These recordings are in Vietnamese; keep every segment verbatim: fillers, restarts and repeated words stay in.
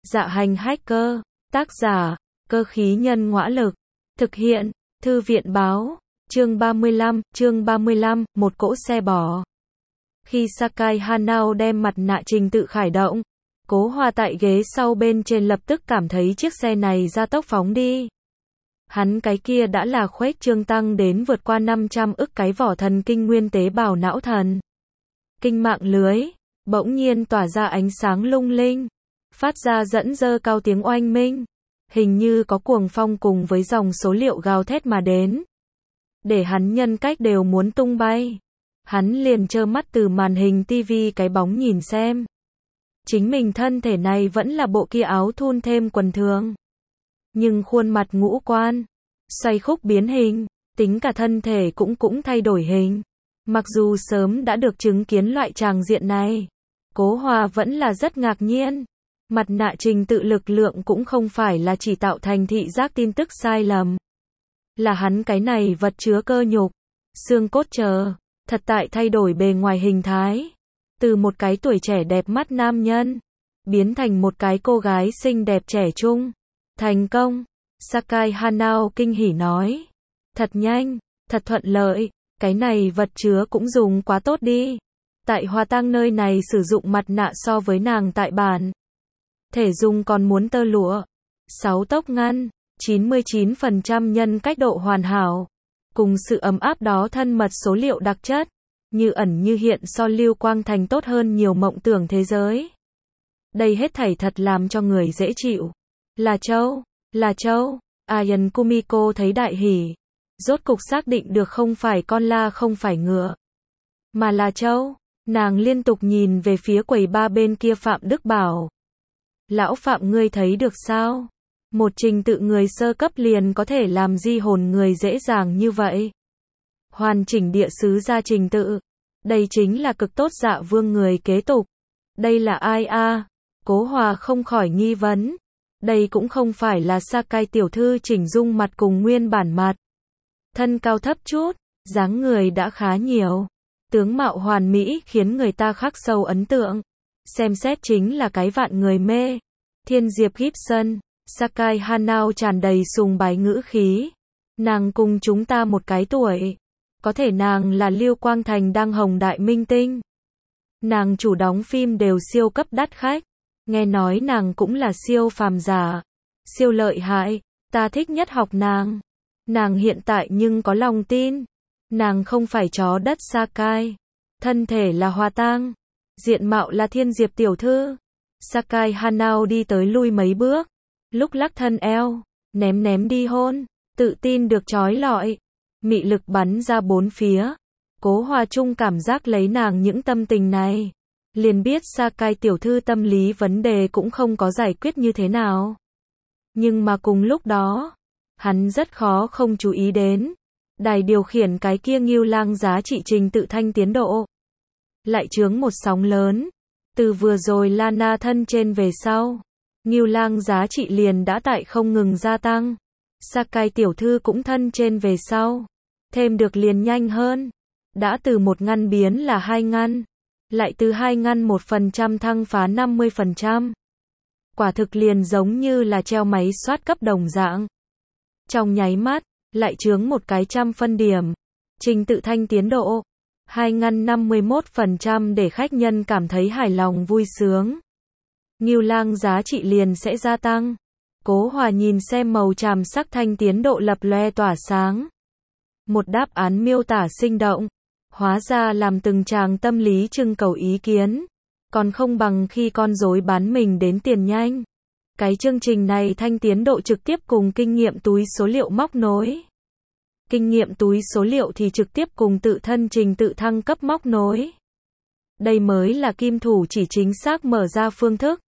Dạ hành hacker, tác giả, cơ khí nhân ngõa lực, thực hiện, thư viện báo, chương ba mươi lăm, chương ba mươi lăm, một cỗ xe bò. Khi Sakai Hanao đem mặt nạ trình tự khởi động, Cố Hoa tại ghế sau bên trên lập tức cảm thấy chiếc xe này gia tốc phóng đi. Hắn cái kia đã là khuếch trương tăng đến vượt qua năm trăm ức cái vỏ thần kinh nguyên tế bào não thần. Kinh mạng lưới, bỗng nhiên tỏa ra ánh sáng lung linh, phát ra dẫn dơ cao tiếng oanh minh, hình như có cuồng phong cùng với dòng số liệu gào thét mà đến. Để hắn nhân cách đều muốn tung bay. Hắn liền trơ mắt từ màn hình tivi cái bóng nhìn xem. Chính mình thân thể này vẫn là bộ kia áo thun thêm quần thường. Nhưng khuôn mặt ngũ quan, xoay khúc biến hình, tính cả thân thể cũng cũng thay đổi hình. Mặc dù sớm đã được chứng kiến loại tràng diện này, Cố Hoa vẫn là rất ngạc nhiên. Mặt nạ trình tự lực lượng cũng không phải là chỉ tạo thành thị giác tin tức sai lầm. Là hắn cái này vật chứa cơ nhục, xương cốt chờ, thật tại thay đổi bề ngoài hình thái. Từ một cái tuổi trẻ đẹp mắt nam nhân, biến thành một cái cô gái xinh đẹp trẻ trung. Thành công, Sakai Hanao kinh hỉ nói. Thật nhanh, thật thuận lợi, cái này vật chứa cũng dùng quá tốt đi. Tại Hoa Tăng nơi này sử dụng mặt nạ so với nàng tại bản thể dùng còn muốn tơ lụa. sáu tốc ngăn, chín mươi chín phần trăm nhân cách độ hoàn hảo. Cùng sự ấm áp đó thân mật số liệu đặc chất. Như ẩn như hiện so Lưu Quang Thành tốt hơn nhiều mộng tưởng thế giới. Đây hết thảy thật làm cho người dễ chịu. Là châu, là châu. Ayan Kumiko thấy đại hỉ. Rốt cục xác định được không phải con la không phải ngựa. Mà là châu. Nàng liên tục nhìn về phía quầy ba bên kia Phạm Đức bảo. Lão Phạm ngươi thấy được sao? Một trình tự người sơ cấp liền có thể làm di hồn người dễ dàng như vậy. Hoàn chỉnh địa sứ ra trình tự. Đây chính là cực tốt Dạ Vương người kế tục. Đây là ai a? À? Cố Hoa không khỏi nghi vấn. Đây cũng không phải là Sakai tiểu thư chỉnh dung mặt cùng nguyên bản mặt. Thân cao thấp chút, dáng người đã khá nhiều. Tướng mạo hoàn mỹ khiến người ta khắc sâu ấn tượng. Xem xét chính là cái vạn người mê. Thiên Diệp Gibson, Sakai Hanao tràn đầy sùng bái ngữ khí. Nàng cùng chúng ta một cái tuổi. Có thể nàng là Lưu Quang Thành đang hồng đại minh tinh. Nàng chủ đóng phim đều siêu cấp đắt khách. Nghe nói nàng cũng là siêu phàm giả. Siêu lợi hại, ta thích nhất học nàng. Nàng hiện tại nhưng có lòng tin. Nàng không phải chó đất Sakai. Thân thể là Hoa Tang. Diện mạo là Thiên Diệp tiểu thư. Sakai Hanao đi tới lui mấy bước. Lúc lắc thân eo, ném ném đi hôn. Tự tin được trói lọi. Mị lực bắn ra bốn phía. Cố Hoa Trung cảm giác lấy nàng những tâm tình này. Liền biết Sakai tiểu thư tâm lý vấn đề cũng không có giải quyết như thế nào. Nhưng mà cùng lúc đó, hắn rất khó không chú ý đến. Đài điều khiển cái kia Ngưu Lang giá trị trình tự thanh tiến độ. Lại chướng một sóng lớn. Từ vừa rồi Lana thân trên về sau. Ngưu Lang giá trị liền đã tại không ngừng gia tăng. Sakai tiểu thư cũng thân trên về sau. Thêm được liền nhanh hơn. Đã từ một ngăn biến là hai ngăn. Lại từ hai ngăn một phần trăm thăng phá năm mươi phần trăm. Quả thực liền giống như là treo máy soát cấp đồng dạng. Trong nháy mắt, lại chướng một cái trăm phân điểm. Trình tự thanh tiến độ. Hai ngăn năm mươi mốt phần trăm để khách nhân cảm thấy hài lòng vui sướng. Ngưu Lang giá trị liền sẽ gia tăng. Cố Hoa nhìn xem màu tràm sắc thanh tiến độ lập loe tỏa sáng. Một đáp án miêu tả sinh động. Hóa ra làm từng chàng tâm lý trưng cầu ý kiến. Còn không bằng khi con rối bán mình đến tiền nhanh. Cái chương trình này thanh tiến độ trực tiếp cùng kinh nghiệm túi số liệu móc nối. Kinh nghiệm túi số liệu thì trực tiếp cùng tự thân trình tự thăng cấp móc nối. Đây mới là kim thủ chỉ chính xác mở ra phương thức.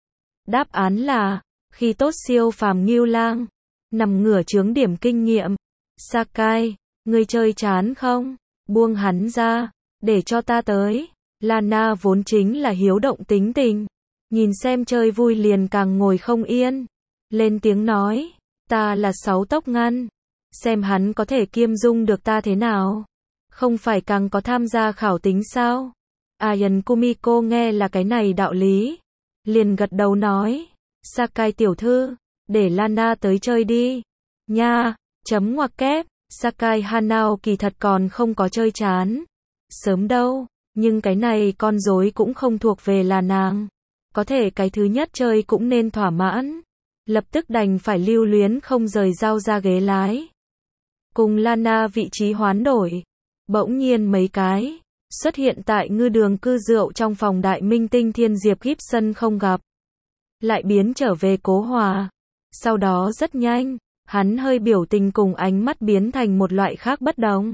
Đáp án là, khi tốt siêu phàm Ngưu Lang, nằm ngửa chướng điểm kinh nghiệm. Sakai, ngươi chơi chán không? Buông hắn ra, để cho ta tới. Lana vốn chính là hiếu động tính tình. Nhìn xem chơi vui liền càng ngồi không yên. Lên tiếng nói, ta là sáu tốc ngăn. Xem hắn có thể kiêm dung được ta thế nào. Không phải càng có tham gia khảo tính sao? Ayan Kumiko nghe là cái này đạo lý. Liền gật đầu nói. Sakai tiểu thư, để Lana tới chơi đi. Nha, chấm ngoặc kép, Sakai Hanao kỳ thật còn không có chơi chán. Sớm đâu, nhưng cái này con rối cũng không thuộc về là nàng. Có thể cái thứ nhất chơi cũng nên thỏa mãn. Lập tức đành phải lưu luyến không rời dao ra ghế lái. Cùng Lana vị trí hoán đổi. Bỗng nhiên mấy cái xuất hiện tại ngư đường cư rượu trong phòng đại minh tinh Thiên Diệp Gibson không gặp. Lại biến trở về Cố Hòa. Sau đó rất nhanh, hắn hơi biểu tình cùng ánh mắt biến thành một loại khác bất đồng.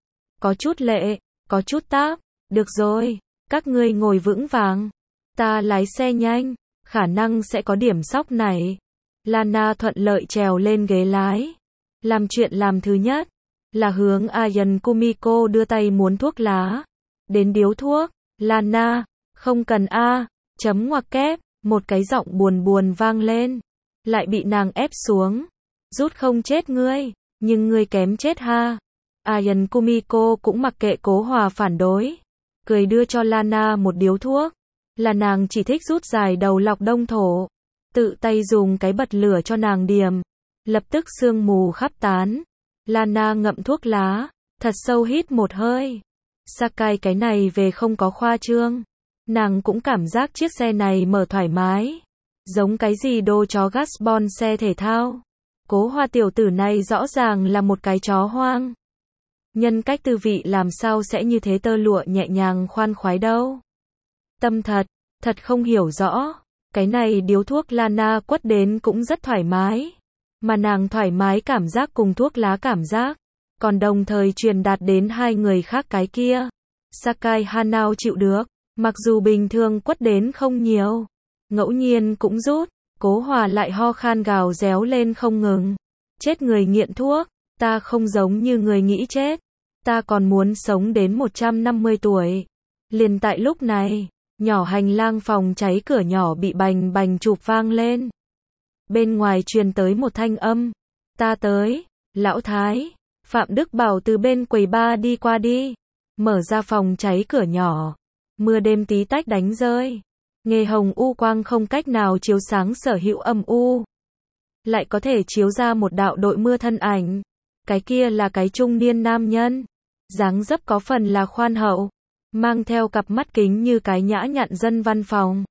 Có chút lệ, có chút táp. Được rồi, các ngươi ngồi vững vàng. Ta lái xe nhanh, khả năng sẽ có điểm sóc này. Lana thuận lợi trèo lên ghế lái. Làm chuyện làm thứ nhất là hướng Ayan Kumiko đưa tay muốn thuốc lá. Đến điếu thuốc, Lana, không cần a, chấm ngoặc kép, một cái giọng buồn buồn vang lên. Lại bị nàng ép xuống. Rút không chết ngươi, nhưng ngươi kém chết ha. Ayan Kumiko cũng mặc kệ Cố Hòa phản đối. Cười đưa cho Lana một điếu thuốc. Là nàng chỉ thích rút dài đầu lọc đông thổ. Tự tay dùng cái bật lửa cho nàng điềm. Lập tức sương mù khắp tán. Lana ngậm thuốc lá, thật sâu hít một hơi. Sakai cái này về không có khoa trương. Nàng cũng cảm giác chiếc xe này mở thoải mái. Giống cái gì đồ chó Gasbon xe thể thao. Cố Hoa tiểu tử này rõ ràng là một cái chó hoang. Nhân cách tư vị làm sao sẽ như thế tơ lụa nhẹ nhàng khoan khoái đâu. Tâm thật, thật không hiểu rõ. Cái này điếu thuốc Lana quất đến cũng rất thoải mái. Mà nàng thoải mái cảm giác cùng thuốc lá cảm giác. Còn đồng thời truyền đạt đến hai người khác cái kia. Sakai Hanao chịu được. Mặc dù bình thường quất đến không nhiều. Ngẫu nhiên cũng rút. Cố Hòa lại ho khan gào réo lên không ngừng. Chết người nghiện thuốc. Ta không giống như người nghĩ chết. Ta còn muốn sống đến một trăm năm mươi tuổi. Liền tại lúc này, nhỏ hành lang phòng cháy cửa nhỏ bị bành bành chụp vang lên. Bên ngoài truyền tới một thanh âm. Ta tới, lão thái. Phạm Đức Bảo từ bên quầy bar đi qua đi. Mở ra phòng cháy cửa nhỏ. Mưa đêm tí tách đánh rơi. Nghề hồng u quang không cách nào chiếu sáng sở hữu âm u. Lại có thể chiếu ra một đạo đội mưa thân ảnh. Cái kia là cái trung niên nam nhân. Dáng dấp có phần là khoan hậu. Mang theo cặp mắt kính như cái nhã nhặn dân văn phòng.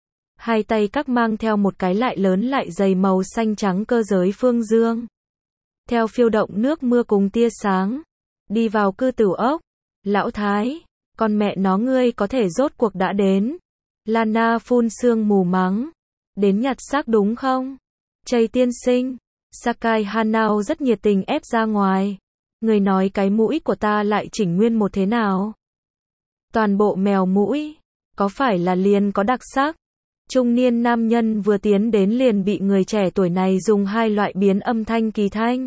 Hai tay các mang theo một cái lại lớn lại dày màu xanh trắng cơ giới phương dương. Theo phiêu động nước mưa cùng tia sáng. Đi vào cư tử ốc. Lão thái, con mẹ nó ngươi có thể rốt cuộc đã đến. Lana phun sương mù mắng. Đến nhặt xác đúng không? Chây tiên sinh. Sakai Hanao rất nhiệt tình ép ra ngoài. Người nói cái mũi của ta lại chỉnh nguyên một thế nào? Toàn bộ mèo mũi. Có phải là liền có đặc sắc? Trung niên nam nhân vừa tiến đến liền bị người trẻ tuổi này dùng hai loại biến âm thanh kỳ thanh.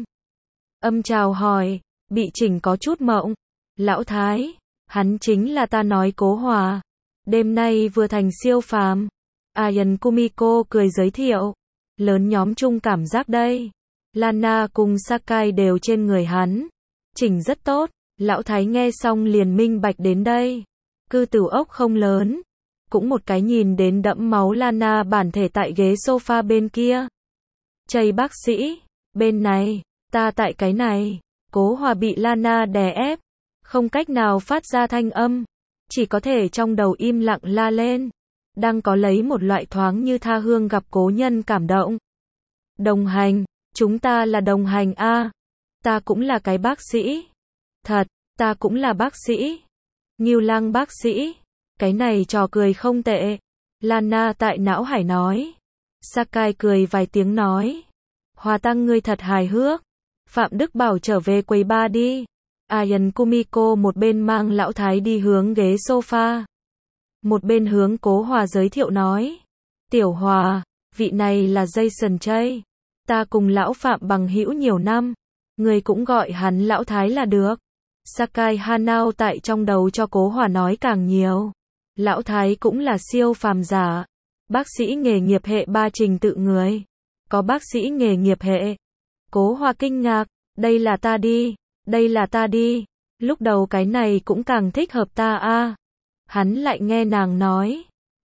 Âm chào hỏi, bị chỉnh có chút mộng. Lão thái, hắn chính là ta nói Cố Hòa. Đêm nay vừa thành siêu phàm. Ayan Kumiko cười giới thiệu. Lớn nhóm chung cảm giác đây. Lana cùng Sakai đều trên người hắn. Chỉnh rất tốt. Lão thái nghe xong liền minh bạch đến đây. Cư tử ốc không lớn. Cũng một cái nhìn đến đẫm máu Lana bản thể tại ghế sofa bên kia. Chây bác sĩ. Bên này. Ta tại cái này. Cố Hòa bị Lana đè ép. Không cách nào phát ra thanh âm. Chỉ có thể trong đầu im lặng la lên. Đang có lấy một loại thoáng như tha hương gặp cố nhân cảm động. Đồng hành. Chúng ta là đồng hành a. Ta cũng là cái bác sĩ. Thật, ta cũng là bác sĩ. Ngưu Lăng bác sĩ. Cái này trò cười không tệ. Lana tại não hải nói. Sakai cười vài tiếng nói. Hòa Tăng ngươi thật hài hước. Phạm Đức Bảo trở về quầy bar đi. Ayan Kumiko một bên mang lão thái đi hướng ghế sofa. Một bên hướng Cố Hòa giới thiệu nói. Tiểu Hòa, vị này là Jason Chây. Ta cùng lão Phạm bằng hữu nhiều năm. Người cũng gọi hắn lão thái là được. Sakai Hanao tại trong đầu cho Cố Hòa nói càng nhiều. Lão thái cũng là siêu phàm giả. Bác sĩ nghề nghiệp hệ ba trình tự người. Có bác sĩ nghề nghiệp hệ. Cố Hòa kinh ngạc. Đây là ta đi. Đây là ta đi. Lúc đầu cái này cũng càng thích hợp ta a. Hắn lại nghe nàng nói.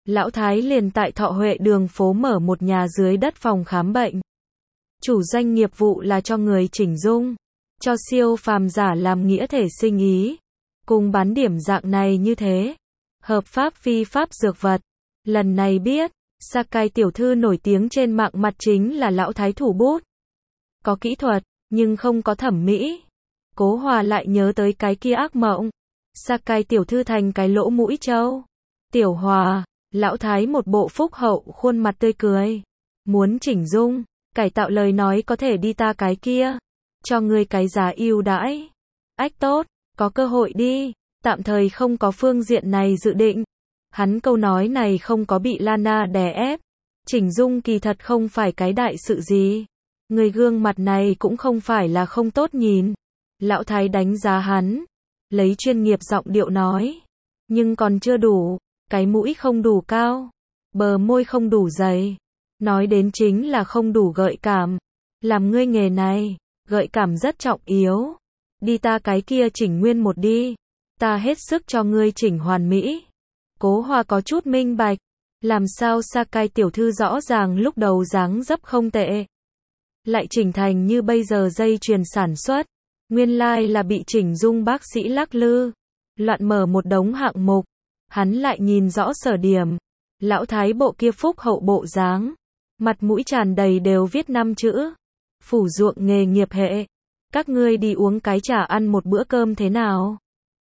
Lão Thái liền tại Thọ Huệ đường phố mở một nhà dưới đất phòng khám bệnh. Chủ doanh nghiệp vụ là cho người chỉnh dung, cho siêu phàm giả làm nghĩa thể sinh ý. Cùng bán điểm dạng này như thế. Hợp pháp phi pháp dược vật. Lần này biết, Sakai tiểu thư nổi tiếng trên mạng mặt chính là lão thái thủ bút. Có kỹ thuật, nhưng không có thẩm mỹ. Cố Hòa lại nhớ tới cái kia ác mộng. Sakai tiểu thư thành cái lỗ mũi trâu. Tiểu Hòa, lão thái một bộ phúc hậu khuôn mặt tươi cười. Muốn chỉnh dung, cải tạo lời nói có thể đi ta cái kia. Cho ngươi cái giá ưu đãi. Ách tốt, có cơ hội đi. Tạm thời không có phương diện này dự định. Hắn câu nói này không có bị Lana đè ép. Chỉnh dung kỳ thật không phải cái đại sự gì. Người gương mặt này cũng không phải là không tốt nhìn. Lão thái đánh giá hắn. Lấy chuyên nghiệp giọng điệu nói. Nhưng còn chưa đủ. Cái mũi không đủ cao. Bờ môi không đủ dày. Nói đến chính là không đủ gợi cảm. Làm ngươi nghề này, gợi cảm rất trọng yếu. Đi ta cái kia chỉnh nguyên một đi. Ta hết sức cho ngươi chỉnh hoàn mỹ. Cố Hòa có chút minh bạch. Làm sao Sakai tiểu thư rõ ràng lúc đầu dáng dấp không tệ. Lại chỉnh thành như bây giờ dây chuyền sản xuất. Nguyên lai là bị chỉnh dung bác sĩ lắc lư. Loạn mở một đống hạng mục. Hắn lại nhìn rõ sở điểm. Lão thái bộ kia phúc hậu bộ dáng. Mặt mũi tràn đầy đều viết năm chữ. Phủ ruộng nghề nghiệp hệ. Các ngươi đi uống cái trà ăn một bữa cơm thế nào?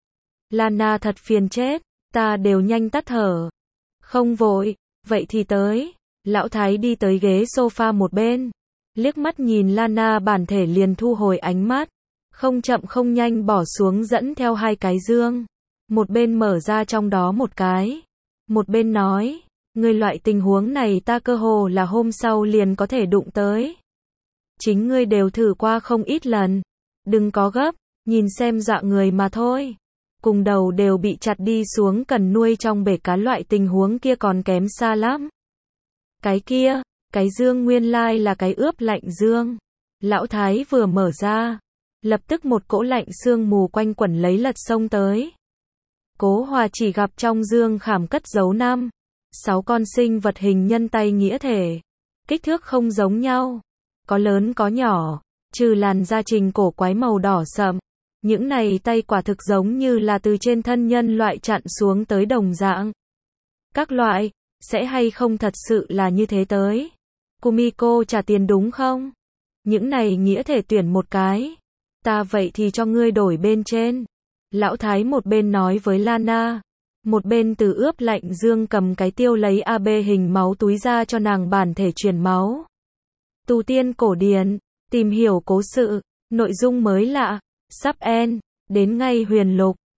Lana thật phiền chết. Ta đều nhanh tắt thở. Không vội. Vậy thì tới. Lão thái đi tới ghế sofa một bên. Liếc mắt nhìn Lana bản thể liền thu hồi ánh mắt. Không chậm không nhanh bỏ xuống dẫn theo hai cái dương. Một bên mở ra trong đó một cái. Một bên nói. Người loại tình huống này ta cơ hồ là hôm sau liền có thể đụng tới. Chính ngươi đều thử qua không ít lần. Đừng có gấp, nhìn xem dọa người mà thôi. Cùng đầu đều bị chặt đi xuống cần nuôi trong bể cá loại tình huống kia còn kém xa lắm. Cái kia, cái dương nguyên lai là cái ướp lạnh dương. Lão thái vừa mở ra. Lập tức một cỗ lạnh sương mù quanh quẩn lấy lật sông tới. Cố Hòa chỉ gặp trong dương khảm cất giấu năm, sáu con sinh vật hình nhân tay nghĩa thể. Kích thước không giống nhau. Có lớn có nhỏ. Trừ làn da trình cổ quái màu đỏ sậm. Những này tay quả thực giống như là từ trên thân nhân loại chặn xuống tới đồng dạng. Các loại, sẽ hay không thật sự là như thế tới. Kumiko trả tiền đúng không? Những này nghĩa thể tuyển một cái. Ta vậy thì cho ngươi đổi bên trên. Lão thái một bên nói với Lana. Một bên từ ướp lạnh dương cầm cái tiêu lấy a bê hình máu túi ra cho nàng bản thể truyền máu. Tu tiên cổ điển. Tìm hiểu cố sự. Nội dung mới lạ. Sắp end. Đến ngay huyền lục.